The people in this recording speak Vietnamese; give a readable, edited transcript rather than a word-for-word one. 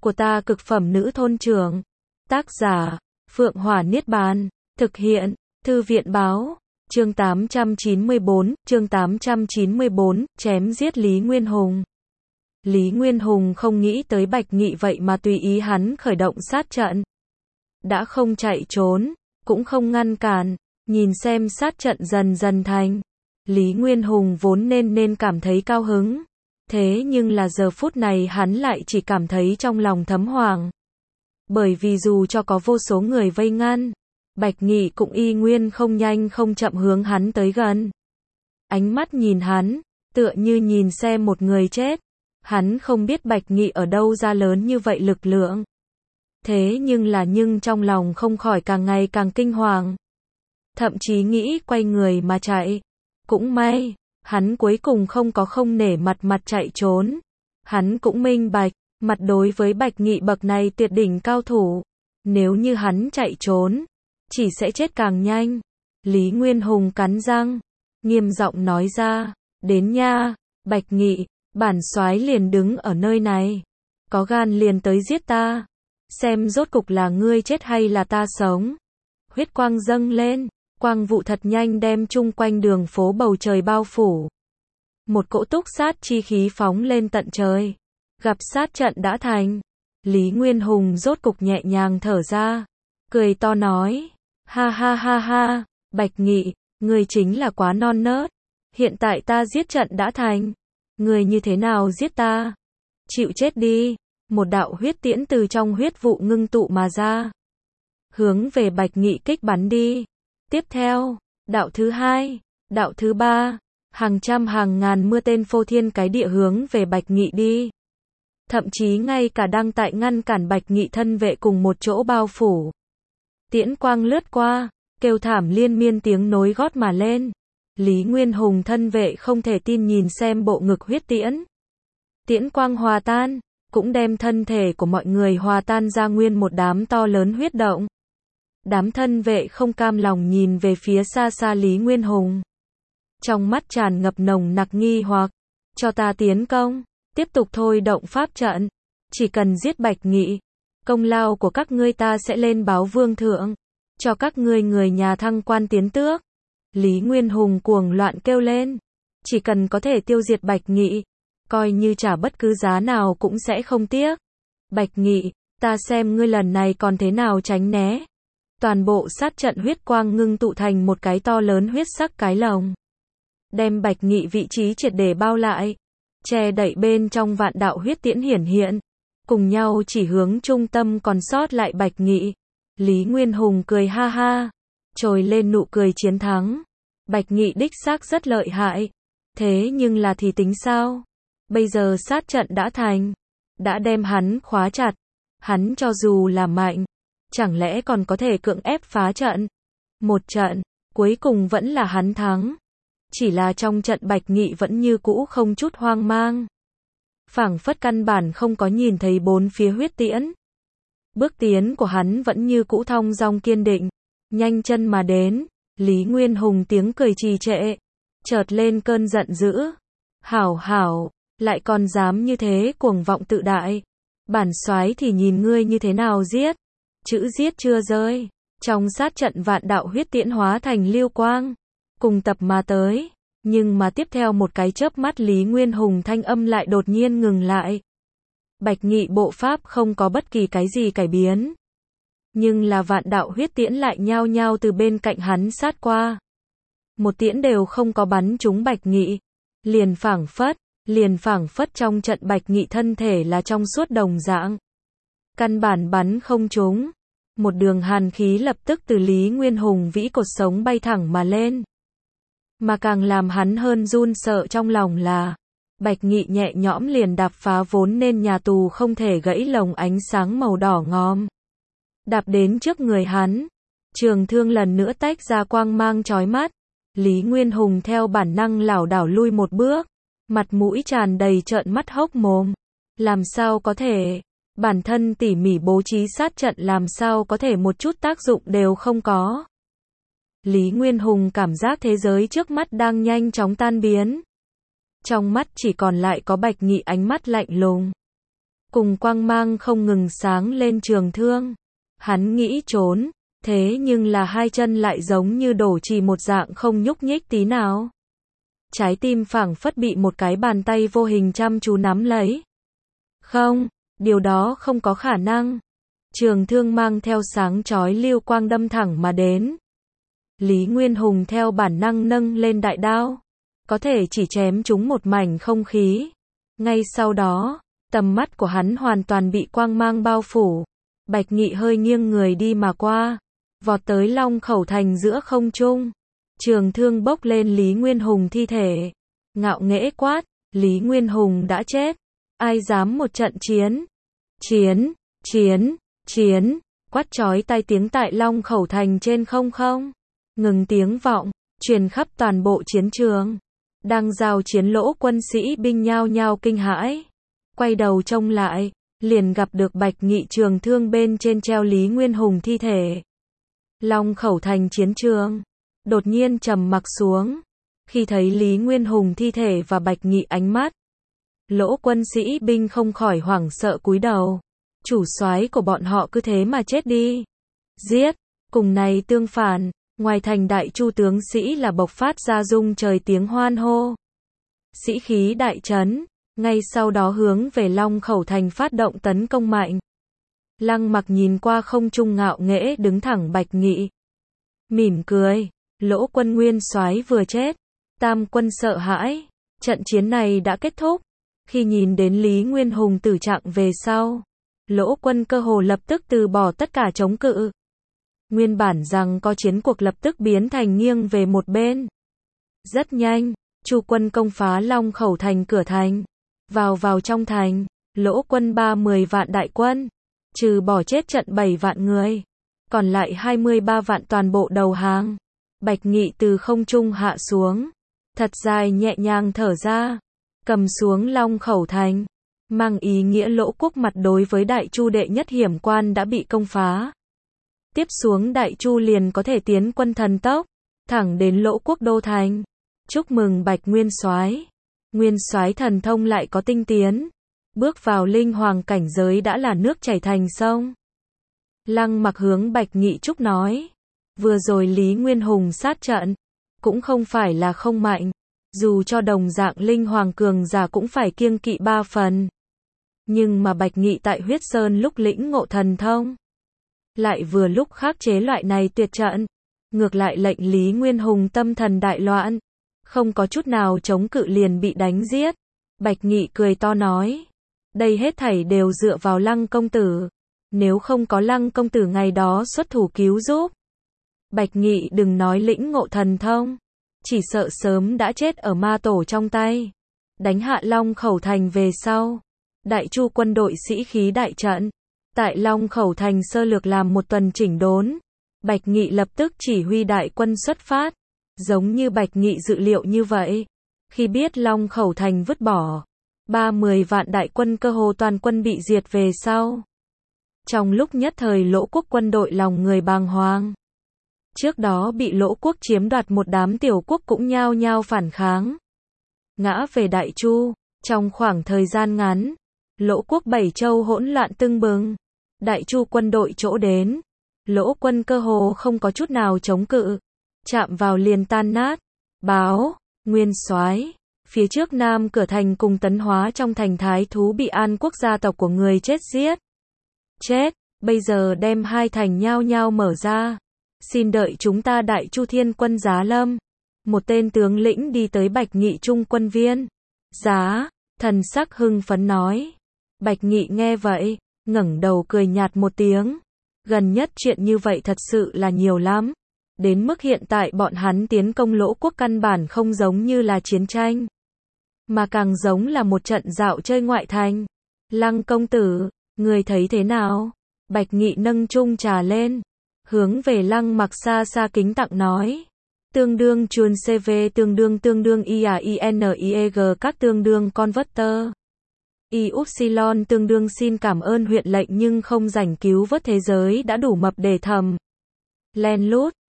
của ta cực phẩm nữ thôn trưởng. Tác giả, Phượng Hỏa Niết Bàn. Thực hiện, Thư viện báo. Chương 894, chém giết Lý Nguyên Hùng. Lý Nguyên Hùng không nghĩ tới Bạch Nghị vậy mà tùy ý hắn khởi động sát trận. Đã không chạy trốn, cũng không ngăn cản, nhìn xem sát trận dần dần thành. Lý Nguyên Hùng vốn nên cảm thấy cao hứng. Thế nhưng là giờ phút này hắn lại chỉ cảm thấy trong lòng thấm hoảng. Bởi vì dù cho có vô số người vây ngăn, Bạch Nghị cũng y nguyên không nhanh không chậm hướng hắn tới gần. Ánh mắt nhìn hắn, tựa như nhìn xem một người chết. Hắn không biết Bạch Nghị ở đâu ra lớn như vậy lực lượng. Thế nhưng trong lòng không khỏi càng ngày càng kinh hoàng. Thậm chí nghĩ quay người mà chạy. Cũng may, hắn cuối cùng không nể mặt chạy trốn. Hắn cũng minh bạch, mặt đối với Bạch Nghị bậc này tuyệt đỉnh cao thủ. Nếu như hắn chạy trốn, chỉ sẽ chết càng nhanh. Lý Nguyên Hùng cắn răng, nghiêm giọng nói ra, đến nha, Bạch Nghị, bản soái liền đứng ở nơi này. Có gan liền tới giết ta. Xem rốt cục là ngươi chết hay là ta sống. Huyết quang dâng lên, quang vụ thật nhanh đem chung quanh đường phố bầu trời bao phủ. Một cỗ túc sát chi khí phóng lên tận trời. Gặp sát trận đã thành. Lý Nguyên Hùng rốt cục nhẹ nhàng thở ra. Cười to nói. Ha ha ha ha, Bạch Nghị, ngươi chính là quá non nớt. Hiện tại ta giết trận đã thành. Ngươi như thế nào giết ta? Chịu chết đi. Một đạo huyết tiễn từ trong huyết vụ ngưng tụ mà ra. Hướng về Bạch Nghị kích bắn đi. Tiếp theo, đạo thứ hai, đạo thứ ba, hàng trăm hàng ngàn mưa tên phô thiên cái địa hướng về Bạch Nghị đi. Thậm chí ngay cả đang tại ngăn cản Bạch Nghị thân vệ cùng một chỗ bao phủ. Tiễn quang lướt qua, kêu thảm liên miên tiếng nối gót mà lên. Lý Nguyên Hùng thân vệ không thể tin nhìn xem bộ ngực huyết tiễn. Tiễn quang hòa tan, cũng đem thân thể của mọi người hòa tan ra nguyên một đám to lớn huyết động. Đám thân vệ không cam lòng nhìn về phía xa xa Lý Nguyên Hùng. Trong mắt tràn ngập nồng nặc nghi hoặc. Cho ta tiến công, tiếp tục thôi động pháp trận. Chỉ cần giết Bạch Nghị, công lao của các ngươi ta sẽ lên báo vương thượng. Cho các ngươi người nhà thăng quan tiến tước. Lý Nguyên Hùng cuồng loạn kêu lên. Chỉ cần có thể tiêu diệt Bạch Nghị, coi như trả bất cứ giá nào cũng sẽ không tiếc. Bạch Nghị, ta xem ngươi lần này còn thế nào tránh né. Toàn bộ sát trận huyết quang ngưng tụ thành một cái to lớn huyết sắc cái lồng. Đem Bạch Nghị vị trí triệt để bao lại. Che đậy bên trong vạn đạo huyết tiễn hiển hiện. Cùng nhau chỉ hướng trung tâm còn sót lại Bạch Nghị. Lý Nguyên Hùng cười ha ha. Trồi lên nụ cười chiến thắng. Bạch Nghị đích xác rất lợi hại. Thế nhưng là thì tính sao? Bây giờ sát trận đã thành. Đã đem hắn khóa chặt. Hắn cho dù là mạnh, chẳng lẽ còn có thể cưỡng ép phá trận? Một trận, cuối cùng vẫn là hắn thắng. Chỉ là trong trận Bạch Nghị vẫn như cũ không chút hoang mang. Phảng phất căn bản không có nhìn thấy bốn phía huyết tiễn. Bước tiến của hắn vẫn như cũ thong dong kiên định. Nhanh chân mà đến. Lý Nguyên Hùng tiếng cười trì trệ. Chợt lên cơn giận dữ. Hảo hảo, lại còn dám như thế cuồng vọng tự đại. Bản soái thì nhìn ngươi như thế nào giết. Chữ giết chưa rơi. Trong sát trận vạn đạo huyết tiễn hóa thành lưu quang. Cùng tập mà tới. Nhưng mà tiếp theo một cái chớp mắt Lý Nguyên Hùng thanh âm lại đột nhiên ngừng lại. Bạch Nghị bộ pháp không có bất kỳ cái gì cải biến. Nhưng là vạn đạo huyết tiễn lại nhao nhao từ bên cạnh hắn sát qua. Một tiễn đều không có bắn trúng Bạch Nghị. Liền phảng phất trong trận Bạch Nghị thân thể là trong suốt đồng dạng. Căn bản bắn không trúng. Một đường hàn khí lập tức từ Lý Nguyên Hùng vĩ cột sống bay thẳng mà lên. Mà càng làm hắn hơn run sợ trong lòng là Bạch Nghị nhẹ nhõm liền đạp phá vốn nên nhà tù không thể gãy lồng ánh sáng màu đỏ ngòm. Đạp đến trước người hắn. Trường thương lần nữa tách ra quang mang chói mắt. Lý Nguyên Hùng theo bản năng lảo đảo lui một bước. Mặt mũi tràn đầy trợn mắt hốc mồm. Làm sao có thể? Bản thân tỉ mỉ bố trí sát trận làm sao có thể một chút tác dụng đều không có. Lý Nguyên Hùng cảm giác thế giới trước mắt đang nhanh chóng tan biến. Trong mắt chỉ còn lại có Bạch Nghị ánh mắt lạnh lùng. cùng quang mang không ngừng sáng lên trường thương. Hắn nghĩ trốn, thế nhưng là hai chân lại giống như đổ trì một dạng không nhúc nhích tí nào. Trái tim phảng phất bị một cái bàn tay vô hình chăm chú nắm lấy. Không, điều đó không có khả năng. Trường thương mang theo sáng chói lưu quang đâm thẳng mà đến. Lý Nguyên Hùng theo bản năng nâng lên đại đao, có thể chỉ chém trúng một mảnh không khí. Ngay sau đó, tầm mắt của hắn hoàn toàn bị quang mang bao phủ. Bạch Nghị hơi nghiêng người đi mà qua, vọt tới Long Khẩu Thành giữa không trung. Trường thương bốc lên Lý Nguyên Hùng thi thể, ngạo nghễ quát, Lý Nguyên Hùng đã chết, ai dám một trận chiến? Chiến, chiến, chiến, quát chói tai tiếng tại Long Khẩu Thành trên không ngừng tiếng vọng, truyền khắp toàn bộ chiến trường. Đang giao chiến Lỗ quân sĩ binh nhao nhao kinh hãi, quay đầu trông lại, liền gặp được Bạch Nghị trường thương bên trên treo Lý Nguyên Hùng thi thể. Long Khẩu Thành chiến trường đột nhiên trầm mặc xuống, khi thấy Lý Nguyên Hùng thi thể và Bạch Nghị ánh mắt. Lỗ quân sĩ binh không khỏi hoảng sợ cúi đầu. Chủ soái của bọn họ cứ thế mà chết đi. Giết, cùng này tương phản, ngoài thành Đại Chu tướng sĩ là bộc phát ra rung trời tiếng hoan hô. Sĩ khí đại trấn, ngay sau đó hướng về Long Khẩu Thành phát động tấn công mạnh. Lăng Mặc nhìn qua không trung ngạo nghễ đứng thẳng Bạch Nghị, mỉm cười, Lỗ quân nguyên soái vừa chết, tam quân sợ hãi, trận chiến này đã kết thúc. Khi nhìn đến Lý Nguyên Hùng tử trạng về sau, Lỗ quân cơ hồ lập tức từ bỏ tất cả chống cự. Nguyên bản rằng có chiến cuộc lập tức biến thành nghiêng về một bên. Rất nhanh, Chu quân công phá Long Khẩu Thành cửa thành, vào trong thành, Lỗ quân 30 vạn đại quân, trừ bỏ chết trận 7 vạn người, còn lại 23 vạn toàn bộ đầu hàng. Bạch Nghị từ không trung hạ xuống, thật dài nhẹ nhàng thở ra, cầm xuống Long Khẩu Thành, mang ý nghĩa Lỗ quốc mặt đối với Đại Chu đệ nhất hiểm quan đã bị công phá. Tiếp xuống Đại Chu liền có thể tiến quân thần tốc, thẳng đến Lỗ quốc đô thành. Chúc mừng Bạch Nguyên soái. Nguyên soái thần thông lại có tinh tiến, bước vào linh hoàng cảnh giới đã là nước chảy thành sông. Lăng Mặc hướng Bạch Nghị chúc nói, vừa rồi Lý Nguyên Hùng sát trận, cũng không phải là không mạnh, dù cho đồng dạng linh hoàng cường giả cũng phải kiêng kỵ 3 phần. Nhưng mà Bạch Nghị tại Huyết Sơn lúc lĩnh ngộ thần thông, lại vừa lúc khắc chế loại này tuyệt trận, ngược lại lệnh Lý Nguyên Hùng tâm thần đại loạn, không có chút nào chống cự liền bị đánh giết. Bạch Nghị cười to nói, đây hết thảy đều dựa vào Lăng công tử, nếu không có Lăng công tử ngày đó xuất thủ cứu giúp, Bạch Nghị đừng nói lĩnh ngộ thần thông, chỉ sợ sớm đã chết ở ma tổ trong tay. Đánh hạ Long Khẩu Thành về sau, Đại Chu quân đội sĩ khí đại trận, tại Long Khẩu Thành sơ lược làm một tuần chỉnh đốn. Bạch Nghị lập tức chỉ huy đại quân xuất phát, giống như Bạch Nghị dự liệu như vậy. Khi biết Long Khẩu Thành vứt bỏ, 30 vạn đại quân cơ hồ toàn quân bị diệt về sau. Trong lúc nhất thời Lỗ quốc quân đội lòng người bàng hoàng. Trước đó bị Lỗ quốc chiếm đoạt một đám tiểu quốc cũng nhao nhao phản kháng, ngã về Đại Chu. Trong khoảng thời gian ngắn, Lỗ quốc 7 châu hỗn loạn tưng bừng. Đại Chu quân đội chỗ đến, Lỗ quân cơ hồ không có chút nào chống cự, chạm vào liền tan nát. Báo, Nguyên soái, phía trước Nam cửa thành cùng Tấn Hóa trong thành thái thú bị An quốc gia tộc của người chết giết. Chết, bây giờ đem hai thành nhao nhao mở ra. Xin đợi chúng ta Đại Chu thiên quân giá lâm. Một tên tướng lĩnh đi tới Bạch Nghị trung quân viên. Giá, thần sắc hưng phấn nói. Bạch Nghị nghe vậy, ngẩng đầu cười nhạt một tiếng. Gần nhất chuyện như vậy thật sự là nhiều lắm. Đến mức hiện tại bọn hắn tiến công Lỗ quốc căn bản không giống như là chiến tranh, mà càng giống là một trận dạo chơi ngoại thành. Lăng công tử, người thấy thế nào? Bạch Nghị nâng chung trà lên, hướng về Lăng Mặc xa xa kính tặng nói. Tương đương chuồn CV tương đương IAINIEG các tương đương converter. Upsilon tương đương xin cảm ơn huyện lệnh nhưng không rảnh cứu vớt thế giới đã đủ mập để thầm. Len lút.